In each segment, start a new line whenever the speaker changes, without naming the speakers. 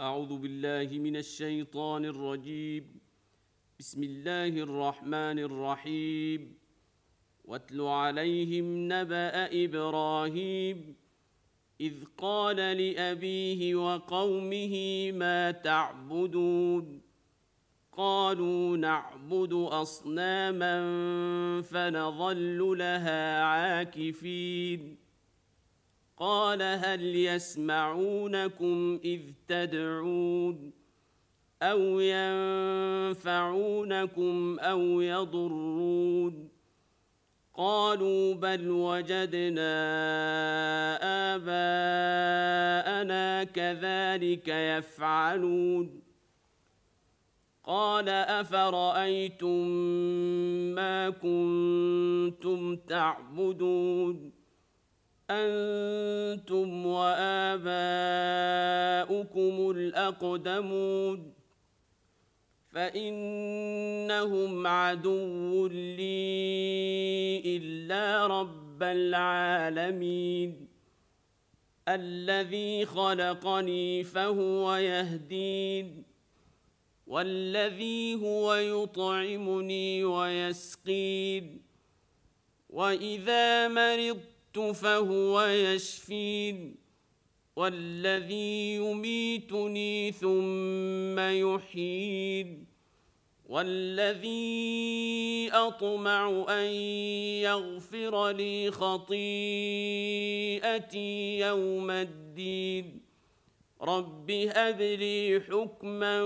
أعوذ بالله من الشيطان الرجيم. بسم الله الرحمن الرحيم. واتل عليهم نبأ إبراهيم إذ قال لأبيه وقومه ما تعبدون قالوا نعبد أصناما فنظل لها عاكفين قال هل يسمعونكم إذ تدعون أو ينفعونكم أو يضرون قالوا بل وجدنا آباءنا كذلك يفعلون قال أفرأيتم ما كنتم تعبدون أنتم وآباؤكم الأقدمون فإنهم عدو لي إلا رب العالمين الذي خلقني فهو يهدين والذي هو يطعمني ويسقين وإذا مرضت فهو يشفين والذي يميتني ثم يحيين والذي أطمع أن يغفر لي خطيئتي يوم الدين رب هب لي حكما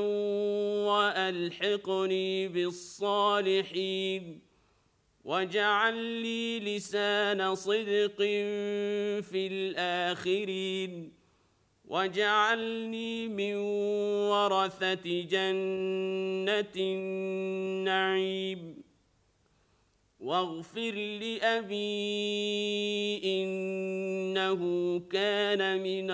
وألحقني بالصالحين واجعل لي لسان صدق في الآخرين واجعلني من ورثة جنة النعيم واغفر لأبي إنه كان من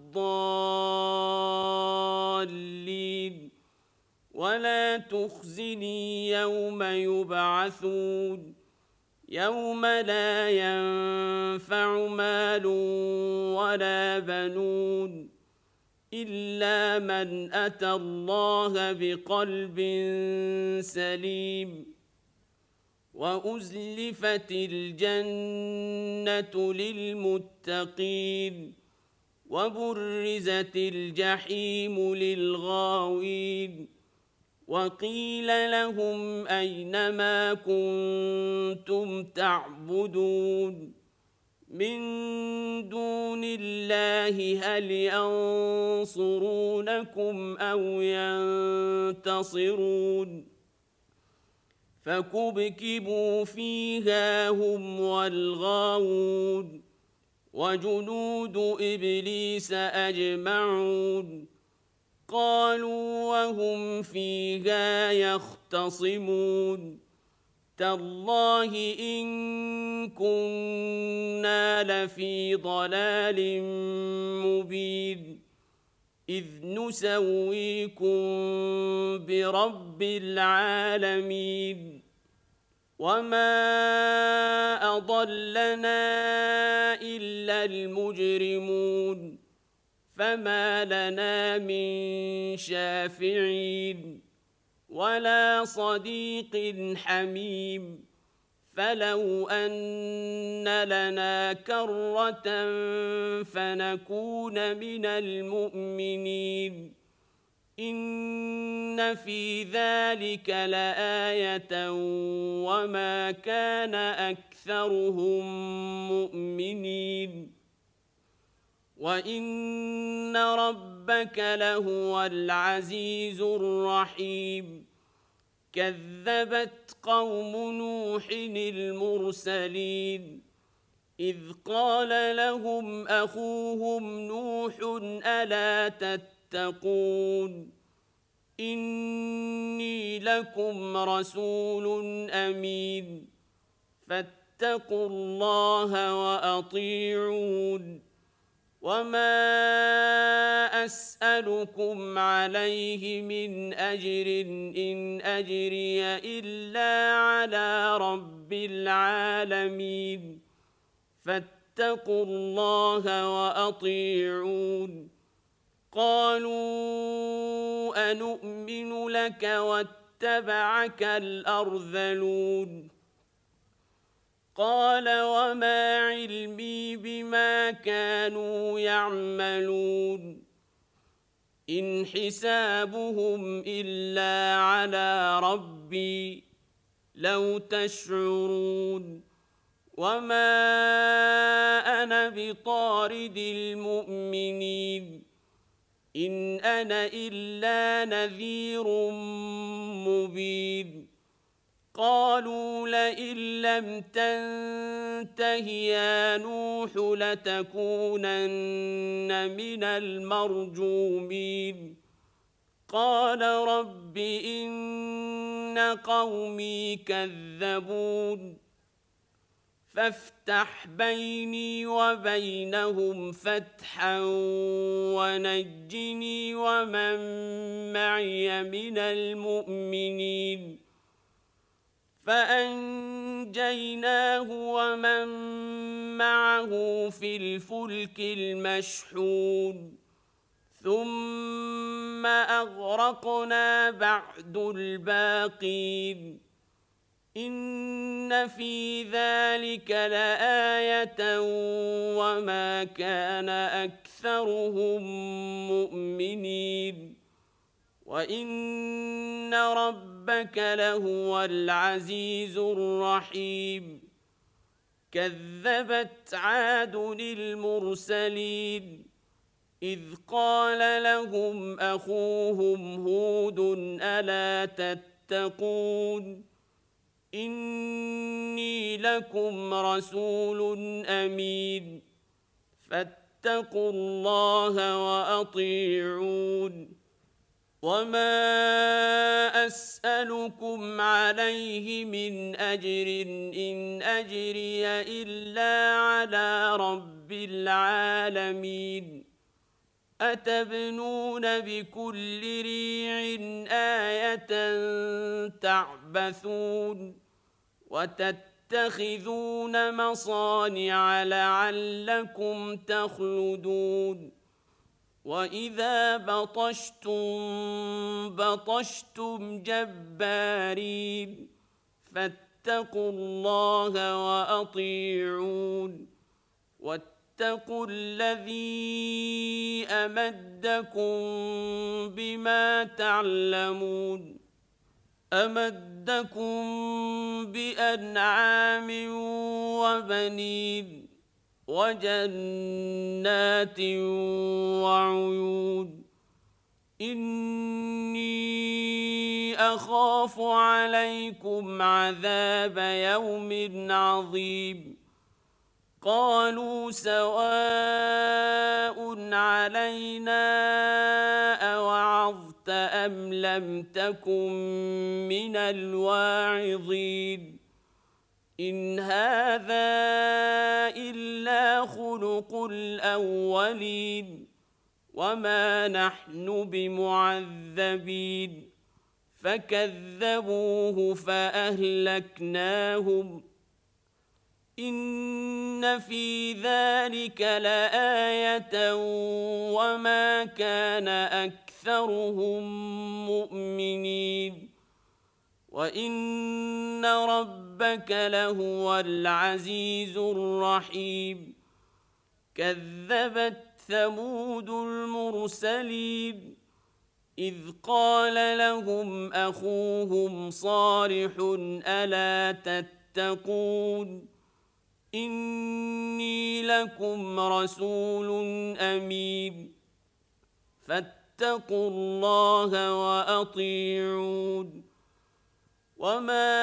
الضالين ولا تخزني يوم يبعثون يوم لا ينفع مال ولا بنون إلا من أتى الله بقلب سليم وأزلفت الجنة للمتقين وبرزت الجحيم للغاوين وقيل لهم أين ما كنتم تعبدون من دون الله هل ينصرونكم أو ينتصرون فكبكبوا فيها هم والغاوون وجنود إبليس أجمعون قالوا وهم فيها يختصمون تالله إن كنا لفي ضلال مبين إذ نسويكم برب العالمين وما أضلنا إلا المجرمون فما لنا من شافعين ولا صديق حميم فلو أن لنا كرة فنكون من المؤمنين إن في ذلك لآية وما كان أكثرهم مؤمنين وإن ربك لهو العزيز الرحيم كذبت قوم نوح المرسلين إذ قال لهم أخوهم نوح ألا تتقون إني لكم رسول أمين فاتقوا الله وأطيعون وما أسألكم عليه من أجر إن أجري إلا على رب العالمين فاتقوا الله وأطيعون قالوا أنؤمن لك واتبعك الأرذلون قال وما علمي بما كانوا يعملون إن حسابهم إلا على ربي لو تشعرون وما أنا بطارد المؤمنين إن أنا إلا نذير مبين قالوا لئن لم تنته يا نوح لتكونن من المرجومين قال رب إن قومي كذبون فافتح بيني وبينهم فتحا ونجني ومن معي من المؤمنين فأنجيناه ومن معه في الفلك المشحون ثم أغرقنا بعد الباقين إن في ذلك لآية وما كان أكثرهم مؤمنين وإن ربك لهو العزيز الرحيم كذبت عاد المرسلين إذ قال لهم أخوهم هود ألا تتقون إني لكم رسول أمين فاتقوا الله وأطيعون وما أسألكم عليه من أجر إن أجري إلا على رب العالمين أتبنون بكل ريع آية تعبثون وتتخذون مصانع لعلكم تخلدون وإذا بطشتم جبارين فاتقوا الله وأطيعون واتقوا الذي أمدكم بما تعلمون أمدكم بأنعام وبنين وجنات وعيون إني أخاف عليكم عذاب يوم عظيم قالوا سواء علينا أوعظت أم لم تكن من الواعظين إن هذا إلا خلق الأولين وما نحن بمعذبين فكذبوه فأهلكناهم إن في ذلك لآية وما كان أكثرهم مؤمنين وإن ربك لهو العزيز الرحيم كذبت ثمود المرسلين إذ قال لهم أخوهم صالح ألا تتقون إني لكم رسول أمين فاتقوا الله وأطيعون وما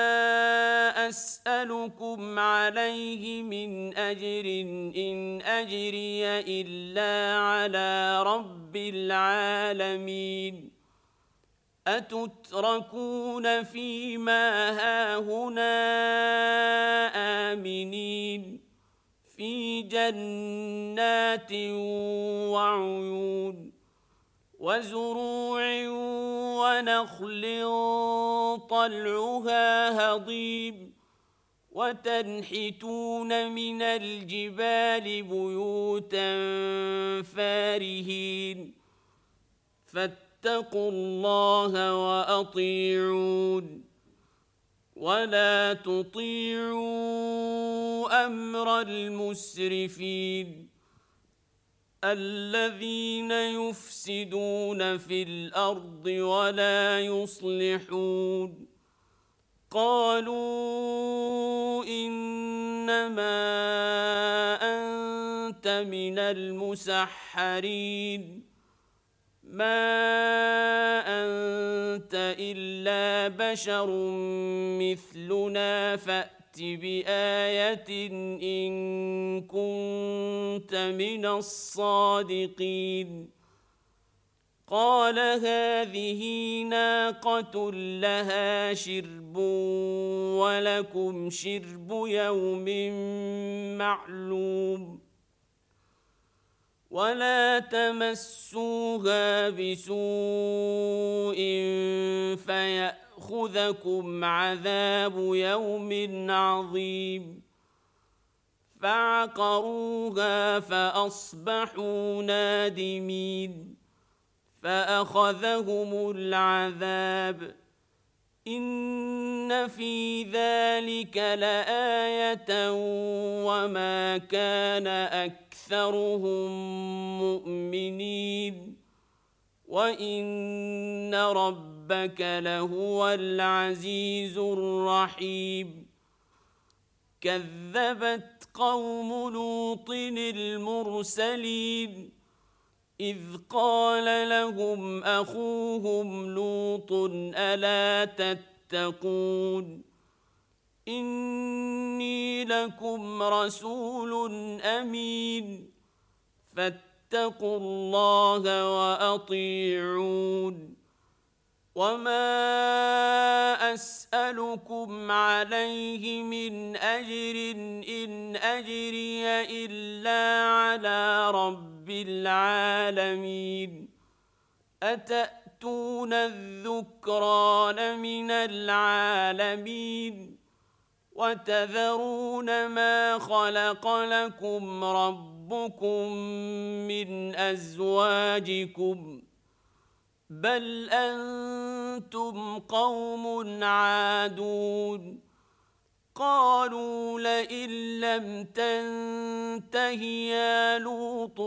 أسألكم عليه من أجر إن أجري إلا على رب العالمين أتتركون فيما هاهنا آمنين في جنات وعيون وزروع ونخل طلعها هضيم وتنحتون من الجبال بيوتا فارهين فاتقوا الله وأطيعون ولا تطيعوا أمر المسرفين الذين يفسدون في الأرض ولا يصلحون قالوا إنما أنت من المسحرين ما أنت إلا بشر مثلنا فأت بآية إن كنت من الصادقين قال هذه ناقة لها شرب ولكم شرب يوم معلوم ولا تمسوها بسوء فيأخذكم عذاب يوم عظيم فعقروها فأصبحوا نادمين فأخذهم العذاب إن في ذلك لآية وما كان أكثرهم مؤمنين وإن ربك لهو العزيز الرحيم كذبت قوم لوط المرسلين إذ قال لهم أخوهم لوط ألا تتقون إني لكم رسول أمين فاتقوا الله وأطيعون وما أسألكم عليه من أجر إن أجري إلا على رب العالمين أتأتون الذكران من العالمين وتذرون ما خلق لكم ربكم من أزواجكم بل أنتم قوم عادون قالوا لئن لم تنته يا لوط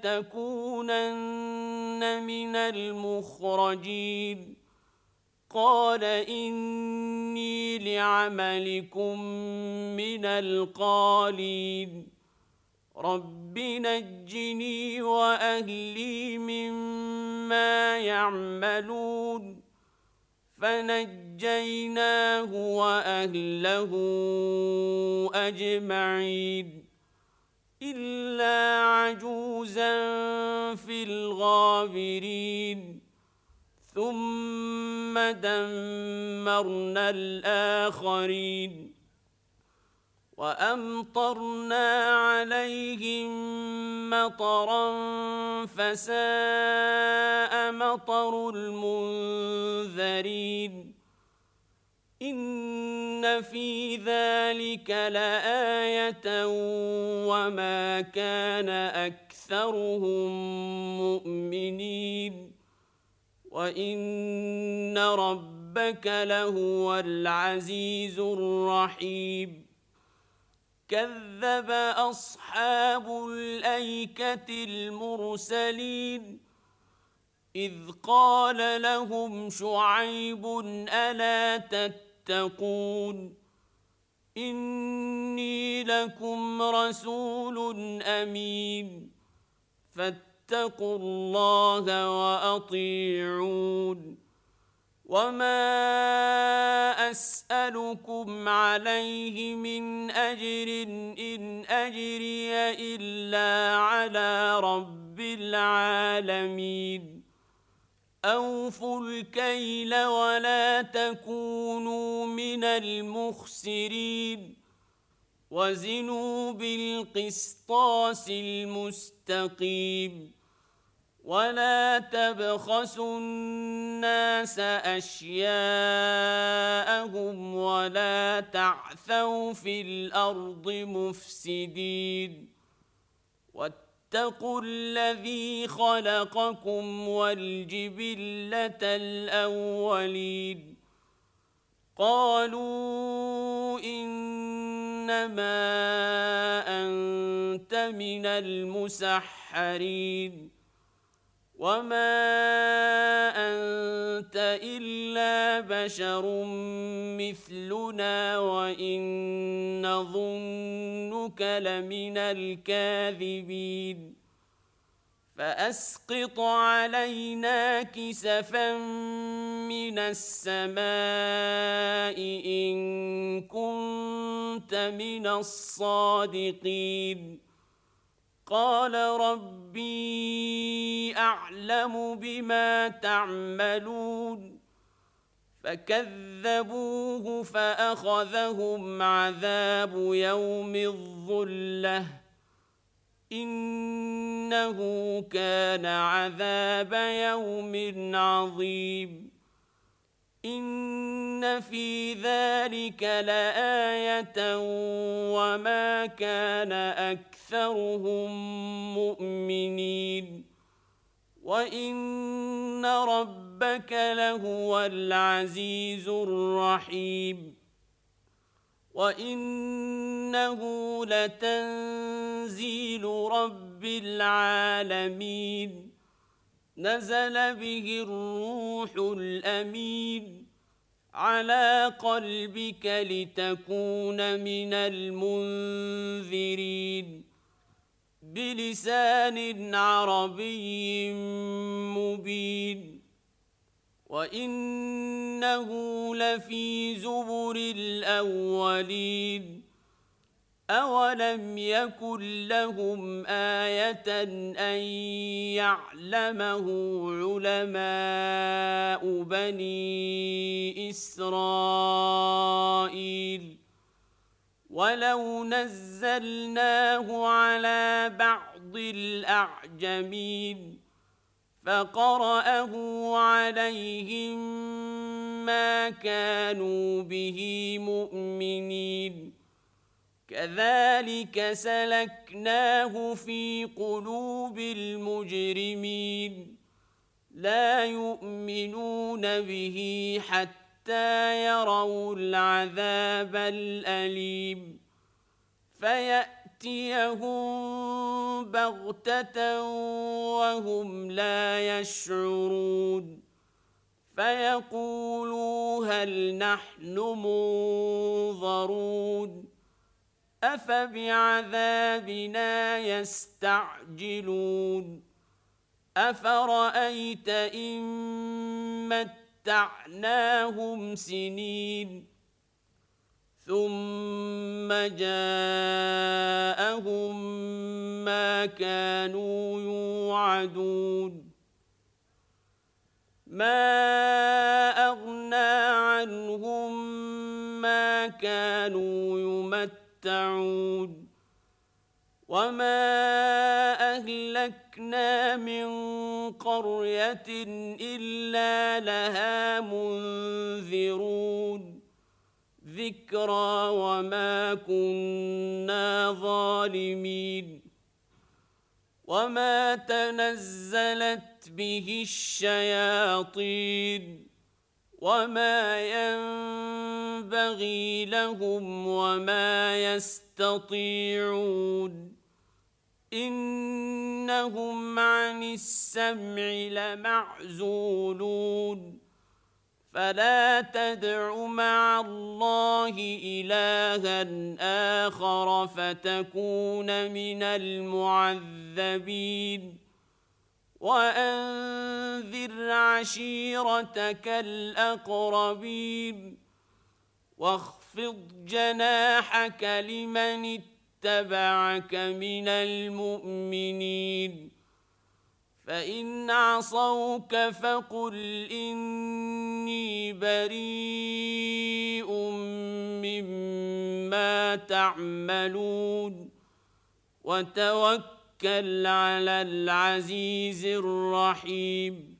لتكونن من المخرجين قال إني لعملكم من القالين رب نجني وأهلي مما يعملون فنجيناه وأهله أجمعين إلا عجوزا في الغابرين ثم دمرنا الآخرين وأمطرنا عليهم مطرا فساء مطر المنذرين إن في ذلك لآية وما كان أكثرهم مؤمنين وإن ربك لهو العزيز الرحيم كذب أصحاب الأيكة المرسلين إذ قال لهم شعيب ألا تتقون إني لكم رسول أمين فاتقوا الله وأطيعون وما أسألكم عليه من أجر إن أجري إلا على رب العالمين أوفوا الكيل ولا تكونوا من المخسرين وزنوا بالقسطاس المستقيم ولا تبخسوا الناس أشياءهم ولا تعثوا في الأرض مفسدين واتقوا الذي خلقكم والجبلة الأولين قالوا إنما أنت من المسحرين وما أنت إلا بشر مثلنا وإن نظنك لمن الكاذبين فأسقط علينا كسفا من السماء إن كنت من الصادقين قال ربي أعلم بما تعملون فكذبوه فأخذهم عذاب يوم الظلة إنه كان عذاب يوم عظيم إن في ذلك لآية وما كان أكثرهم مؤمنين وإن ربك لهو العزيز الرحيم وإنه لتنزيل رب العالمين نزل به الروح الأمين على قلبك لتكون من المنذرين بلسان عربي مبين وإنه لفي زبر الأولين أولم يكن لهم آية أن يعلمه علماء بني إسرائيل ولو نزلناه على بعض الأعجمين فقرأه عليهم ما كانوا به مؤمنين كذلك سلكناه في قلوب المجرمين لا يؤمنون به حتى يروا العذاب الأليم فيأتيهم بغتة وهم لا يشعرون فيقولوا هل نحن منظرون أفبعذابنا يستعجلون أفرأيت إن متعناهم سنين ثم جاءهم ما كانوا يوعدون ما أغنى عنهم ما كانوا يمتعون وما أهلكنا من قرية إلا لها منذرون ذكرى وما كنا ظالمين وما تنزلت به الشياطين وما ينبغي لهم وما يستطيعون إنهم عن السمع لمعزولون فلا تدع مع الله إلها آخر فتكون من المعذبين وأنذر عشيرتك الأقربين واخفض جناحك لمن اتبعك من المؤمنين فإن عصوك فقل إني بريء مما تعملون وتوكل على العزيز الرحيم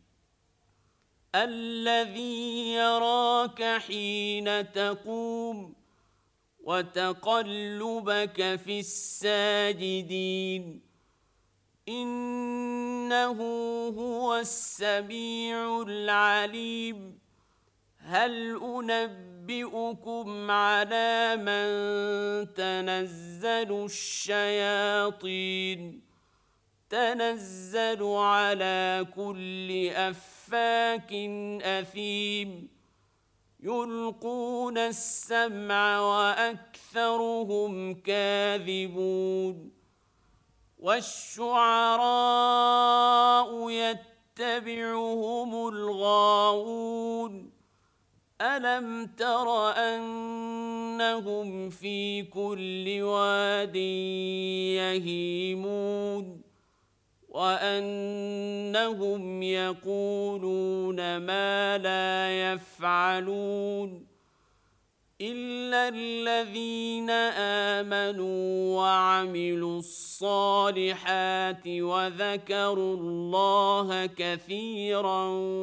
الذي يراك حين تقوم وتقلبك في الساجدين إنه هو السميع العليم هل أنبئكم على من تنزل الشياطين تنزل على كل أفاك أثيم يلقون السمع وأكثرهم كاذبون والشعراء يتبعهم الغاوون ألم تر أنهم في كل واد يهيمون وأنهم يقولون ما لا يفعلون إلا الذين آمنوا وعملوا الصالحات وذكروا الله كثيرا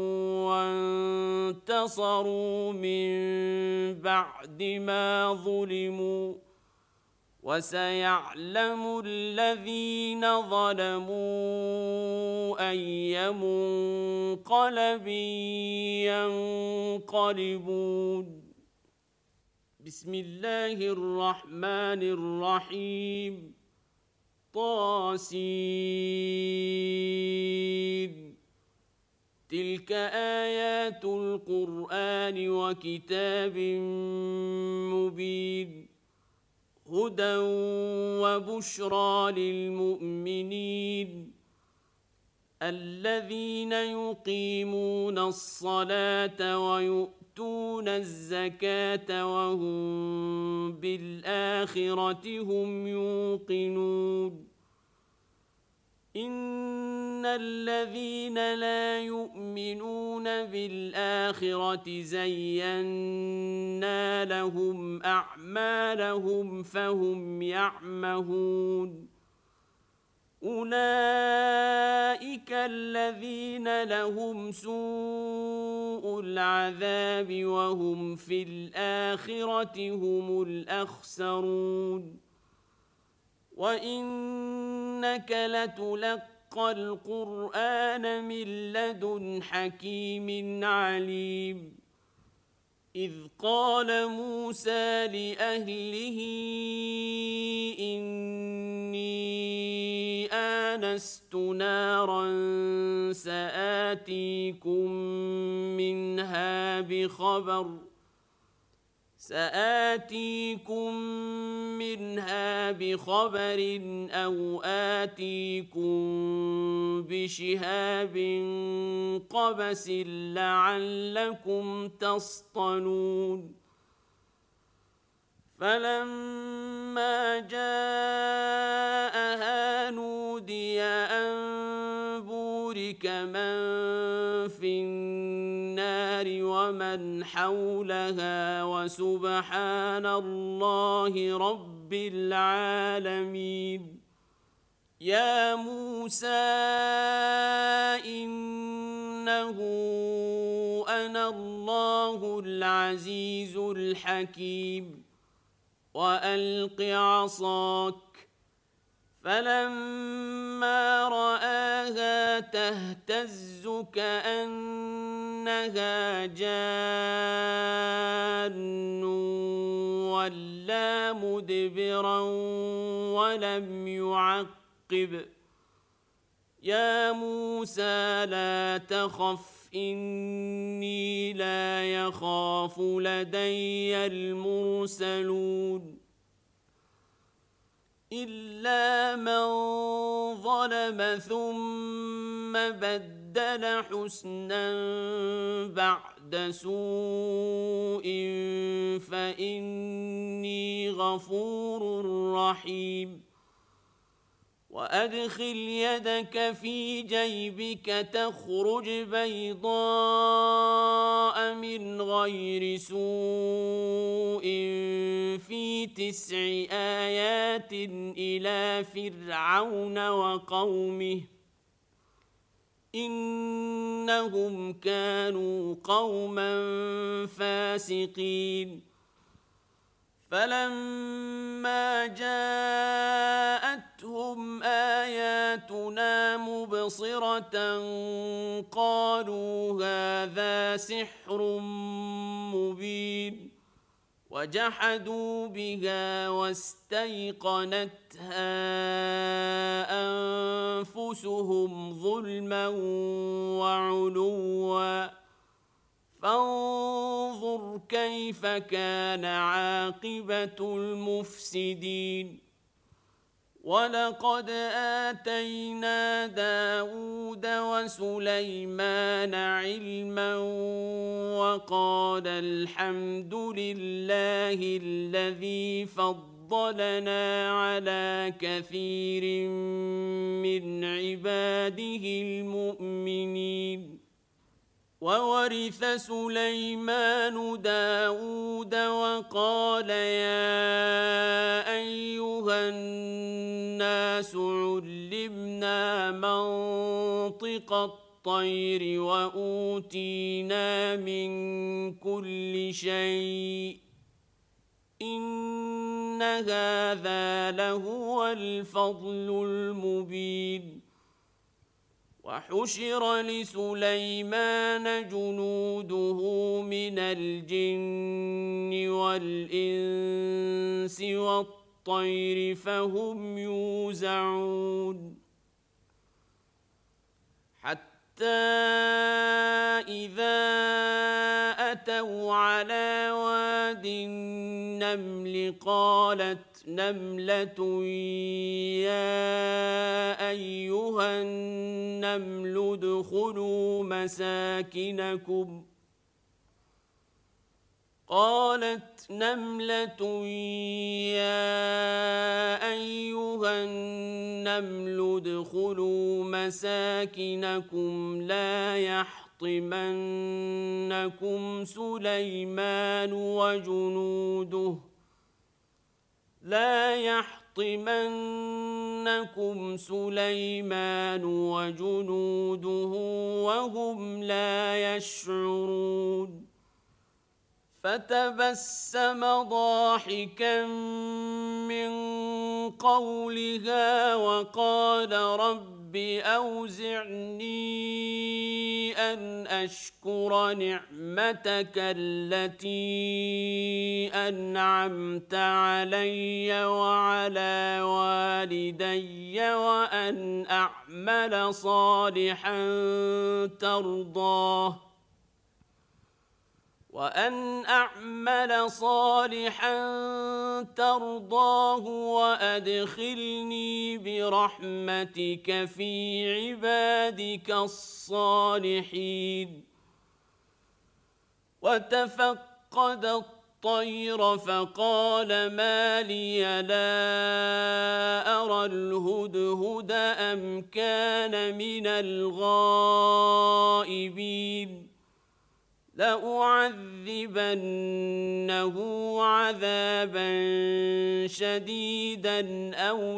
وانتصروا من بعد ما ظلموا وسيعلم الذين ظلموا أي منقلب ينقلبون بسم الله الرحمن الرحيم طاسين تلك آيات القرآن وكتاب مبين هدى وبشرى للمؤمنين الذين يقيمون الصلاة ويؤتون الزكاة وهم بالآخرة هم يوقنون إن الذين لا يؤمنون بالآخرة زينا لهم أعمالهم فهم يعمهون أولئك الذين لهم سوء العذاب وهم في الآخرة هم الأخسرون وإنك لتلقى القرآن من لدن حكيم عليم إذ قال موسى لأهله إني آنست نارا سآتيكم منها بخبر أو آتيكم بشهاب قبس لعلكم تصطلون فلما جاءها نودي أن بورك من في النار ومن حولها وسبحان الله رب العالمين يا موسى إنه أنا الله العزيز الحكيم وألق عصاك فلما رآها تهتز كأنها جان ولا مدبرا ولم يعقب يا موسى لا تخف إني لا يخاف لدي المرسلون إلا من ظلم ثم بدل حسنا بعد سوء فإني غفور رحيم وأدخل يدك في جيبك تخرج بيضاء من غير سوء في 9 آيات إلى فرعون وقومه إنهم كانوا قوما فاسقين فلما جاءتهم آياتنا مبصرة قالوا هذا سحر مبين وجحدوا بها واستيقنتها أنفسهم ظلما وعلوا فانظر كيف كان عاقبة المفسدين ولقد آتينا داود وسليمان علما وقال الحمد لله الذي فضلنا على كثير من عباده المؤمنين وورث سليمان داود وقال يا أيها الناس علمنا منطق الطير وأوتينا من كل شيء إن هذا لهو الفضل المبين وحشر لسليمان جنوده من الجن والإنس والطير فهم يوزعون حتى إذا أتوا على واد النمل قالت نملة يا أيها النمل ادخلوا مساكنكم قالت نملة يا أيها النمل ادخلوا مساكنكم لا يحطمنكم سليمان وجنوده وهم لا يشعرون فتبسم ضاحكا من قولها وقال رب أوزعني أن أشكر نعمتك التي أنعمت علي وعلى والدي وأن أعمل صالحا ترضاه وأدخلني برحمتك في عبادك الصالحين وتفقد الطير فقال ما لي لا أرى الهدهد أم كان من الغائبين لأعذبنه عذابا شديدا أو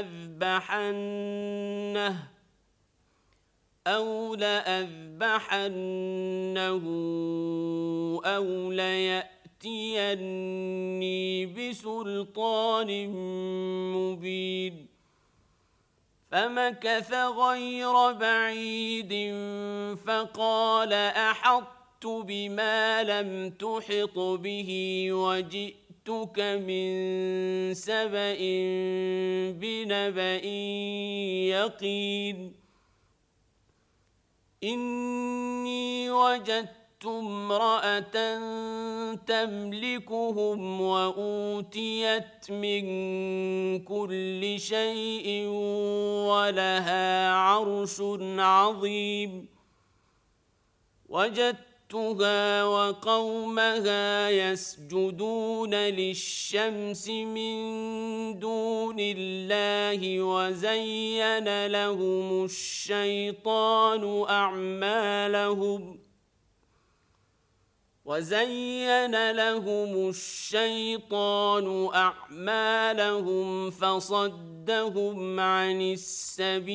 لأذبحنه أو ليأتيني بسلطان مبين فمكث غير بعيد فقال أحطت بما لم تحط به وجئتك من سبأ بنبأ يقين إني وجدت امرأة تملكهم وأوتيت من كل شيء ولها عرش عظيم وجدتها وقومها يسجدون للشمس من دون الله وزين لهم الشيطان أعمالهم فصدهم عن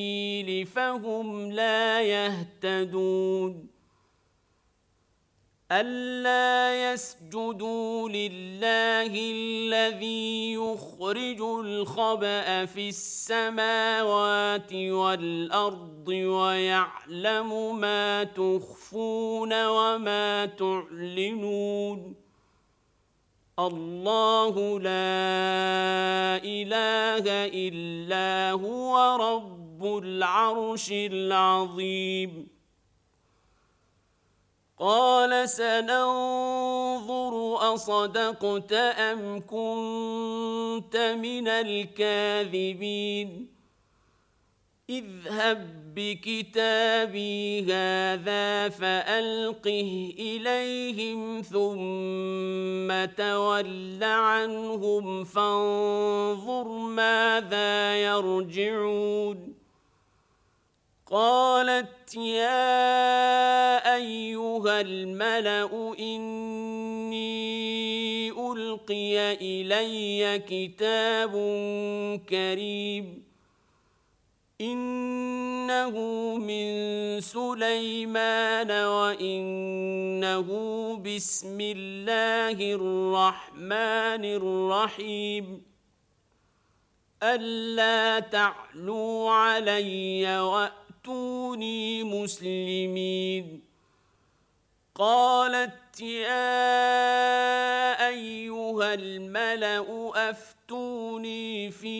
السبيل فهم لا يهتدون ألا يسجدوا لله الذي يخرج الخبأ في السماوات والأرض ويعلم ما تخفون وما تعلنون الله لا إله إلا هو رب العرش العظيم قال سننظر أصدقت أم كنت من الكاذبين اذهب بكتابي هذا فألقه إليهم ثم تول عنهم فانظر ماذا يرجعون قالت يا أيها الملأ إني ألقي إلي كتاب كريم إنه من سليمان وإنه بسم الله الرحمن الرحيم ألا تعلوا علي وأتوني مسلمين قالت يا أيها الملأ أفتوني في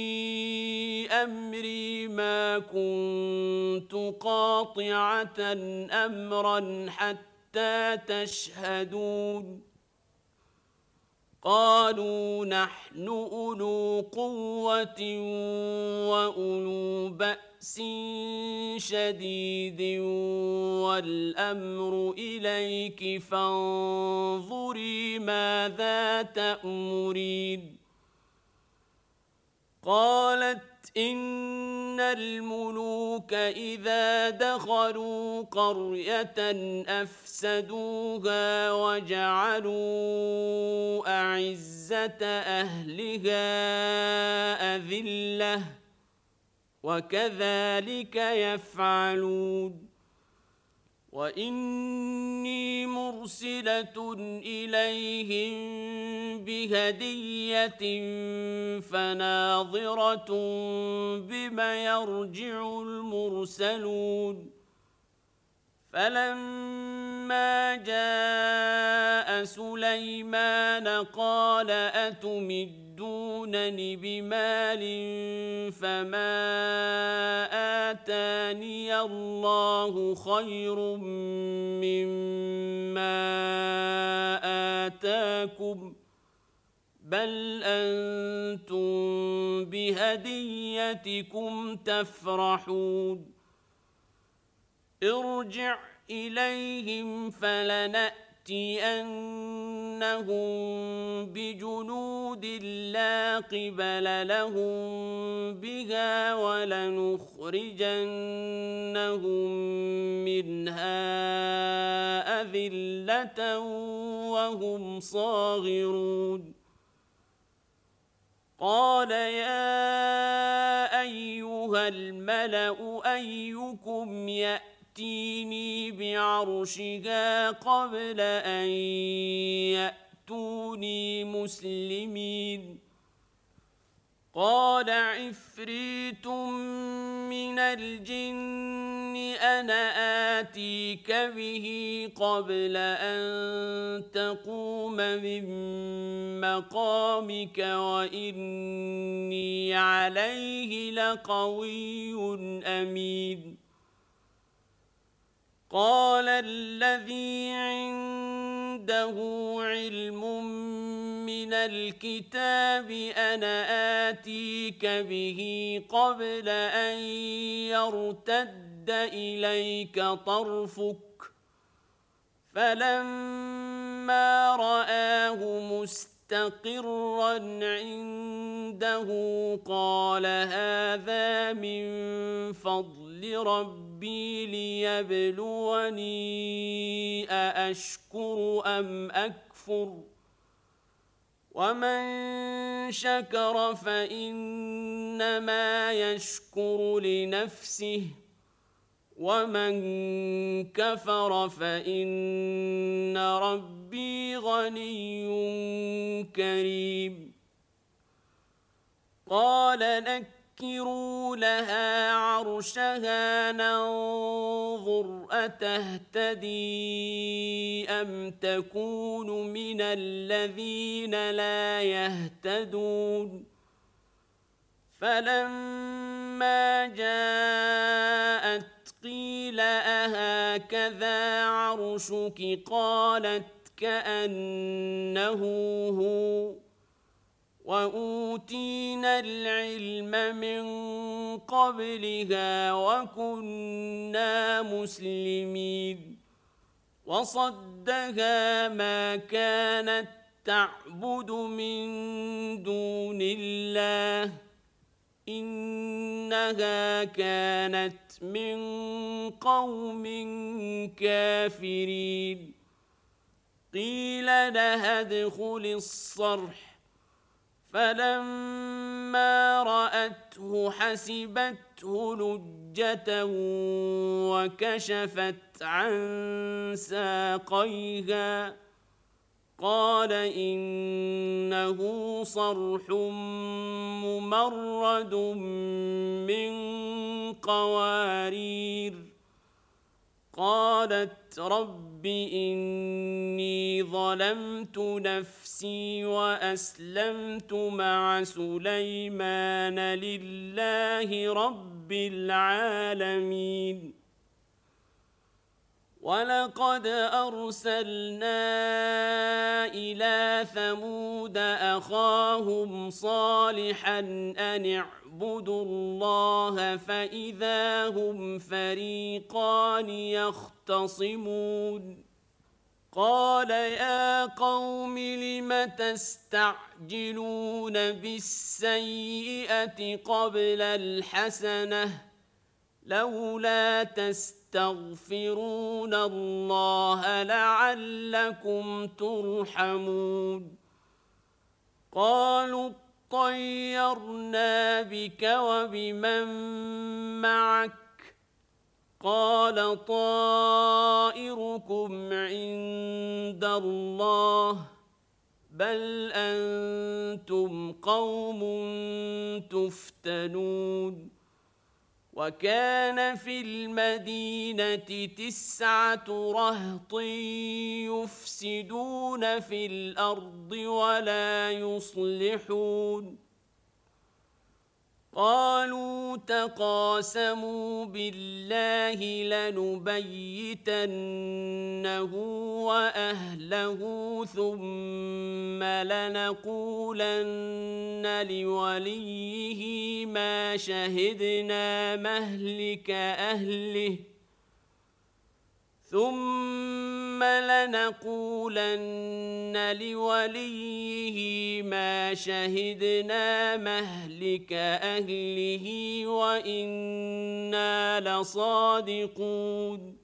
أمري ما كنت قاطعة أمرا حتى تشهدون قالوا نحن أولو قوة وأولو بأس شديد والأمر إليك فانظري ماذا تأمرين قالت إن الملوك إذا دخلوا قرية أفسدوها وجعلوا أعزة أهلها أذلة وكذلك يفعلون وإني مرسلة إليهم بهدية فناظرة بما يرجع المرسلون فلما جاء سليمان قال أتمدونني بمال فما آتاني الله خير مما آتاكم بل أنتم بهديتكم تفرحون ارجع إليهم فلنأتينهم بجنود لا قبل لهم بها ولنخرجنهم منها أذلة وهم صاغرون قال يا أيها الملأ أيكم يأتيني بعرشها قبل أن يأتوني مسلمين قال عفريت من الجن أنا آتيك به قبل أن تقوم من مقامك وإني عليه لقوي أمين قال الذي عنده علم من الكتاب أنا آتيك به قبل أن يرتد إليك طرفك فلما رآه مستقرا عنده قال هذا من فضل ربي ليبلوني أأشكر أم أكفر ومن شكر فإنما يشكر لنفسه ومن كفر فإن ربي غني كريم. قال نكروا لها عرشها ننظر أتهتدي أم تكون من الذين لا يهتدون. فلما جاءت قيل أهكذا عرشك قالت كأنه هو وأوتينا العلم من قبلها وكنا مسلمين. وصدها ما كانت تعبد من دون الله إنها كانت من قوم كافرين. قيل لها ادخل الصرح فلما رأته حسبته لجة وكشفت عن ساقيها قال إنه صرح ممرد من قوارير. قالت رب إني ظلمت نفسي وأسلمت مع سليمان لله رب العالمين. ولقد أرسلنا إلى ثمود أخاهم صالحا أن اعبدوا الله فإذا هم فريقان يختصمون. قال يا قوم لم تستعجلون بالسيئة قبل الحسنة لولا تستغفرون الله لعلكم ترحمون. قالوا طيرنا بك وبمن معك قال طائركم عند الله بل أنتم قوم تفتنون. وكان في المدينة 9 رهط يفسدون في الأرض ولا يصلحون. قالوا تقاسموا بالله لنبيتنه وأهله ثم لنقولن لوليه ما شهدنا مهلك أهله وإنا لصادقون.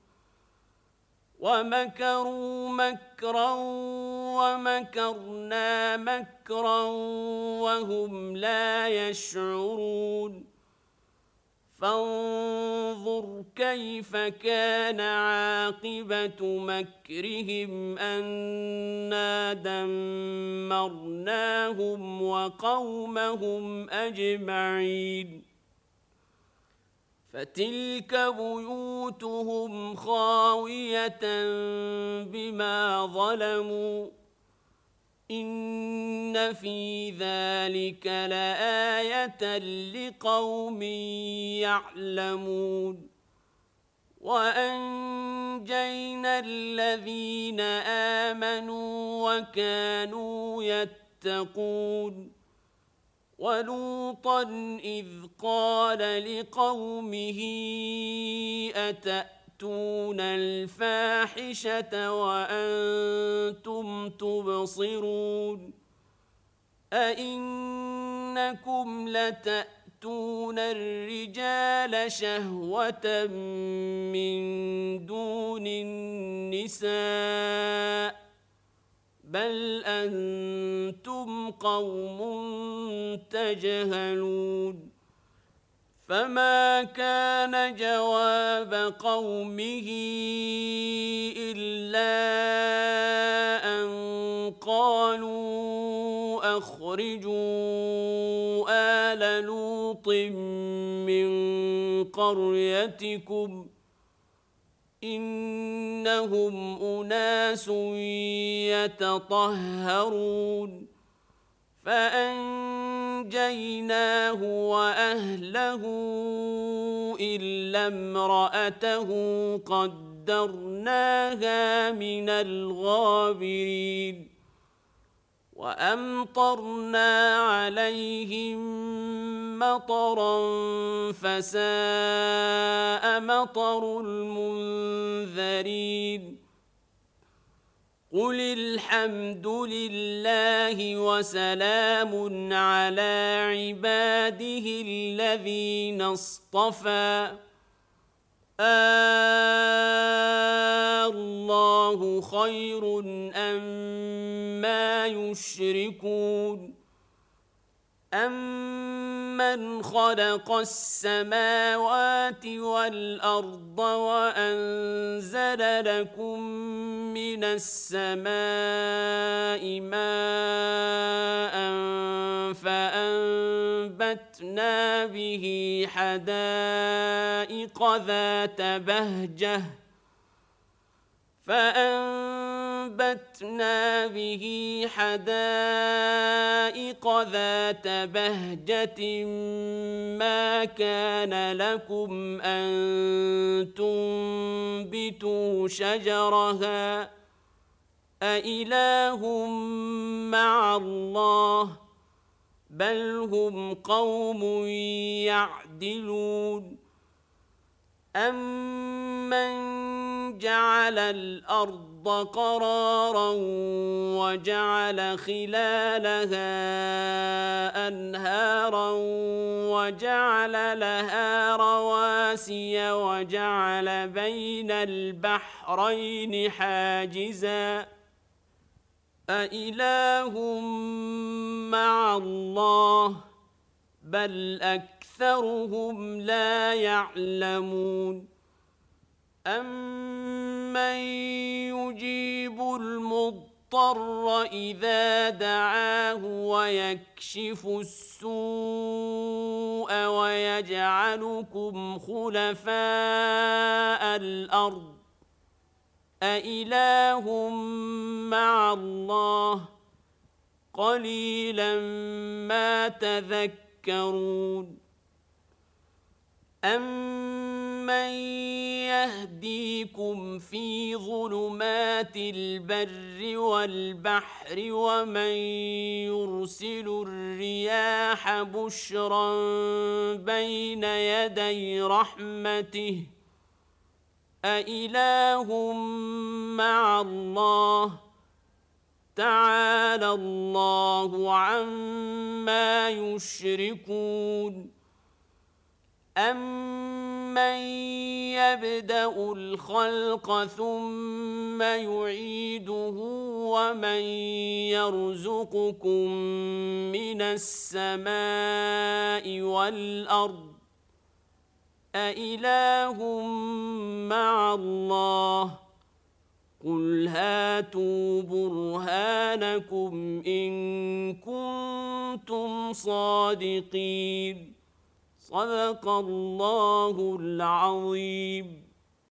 ومكروا مكرا ومكرنا مكرا وهم لا يشعرون. فانظر كيف كان عاقبة مكرهم أنا دمرناهم وقومهم أجمعين. فتلك بيوتهم خاوية بما ظلموا إن في ذلك لآية لقوم يعلمون. وأنجينا الذين آمنوا وكانوا يتقون. ولوطا إذ قال لقومه أتأتون الفاحشة وأنتم تبصرون أئنكم لتأتون الرجال شهوة من دون النساء بل أنتم قوم تجهلون. فما كان جواب قومه إلا أن قالوا أخرجوا آل لوط من قريتكم إنهم أناس يتطهرون فأنجيناه وأهله إلا امرأته قدرناها من الغابرين وأمطرنا عليهم مطرا فساء مطر المنذرين قل الحمد لله وسلام على عباده الذين اصطفى الله خير أما يشركون أمن خلق السماوات والأرض وأنزل لكم من السماء ماء فأنبتنا به حدائق ذات بهجة ما كان لكم أن تنبتوا شجرها أإله مع الله بل هم قوم يعدلون أمن جعل الأرض قرارا وجعل خلالها أنهارا وجعل لها رواسي وجعل بين البحرين حاجزا أإله مع الله بل أكثرهم لا يعلمون أمن يجيب المضطر إذا دعاه ويكشف السوء ويجعلكم خلفاء الأرض أإله مع الله قليلا ما تذكرون أمن يهديكم في ظلمات البر والبحر ومن يرسل الرياح بشرا بين يدي رحمته أإله مع الله تعالى الله عما يشركون أمن يبدأ الخلق ثم يعيده ومن يرزقكم من السماء والأرض أإله مع الله قل هاتوا برهانكم إن كنتم صادقين صدق الله العظيم.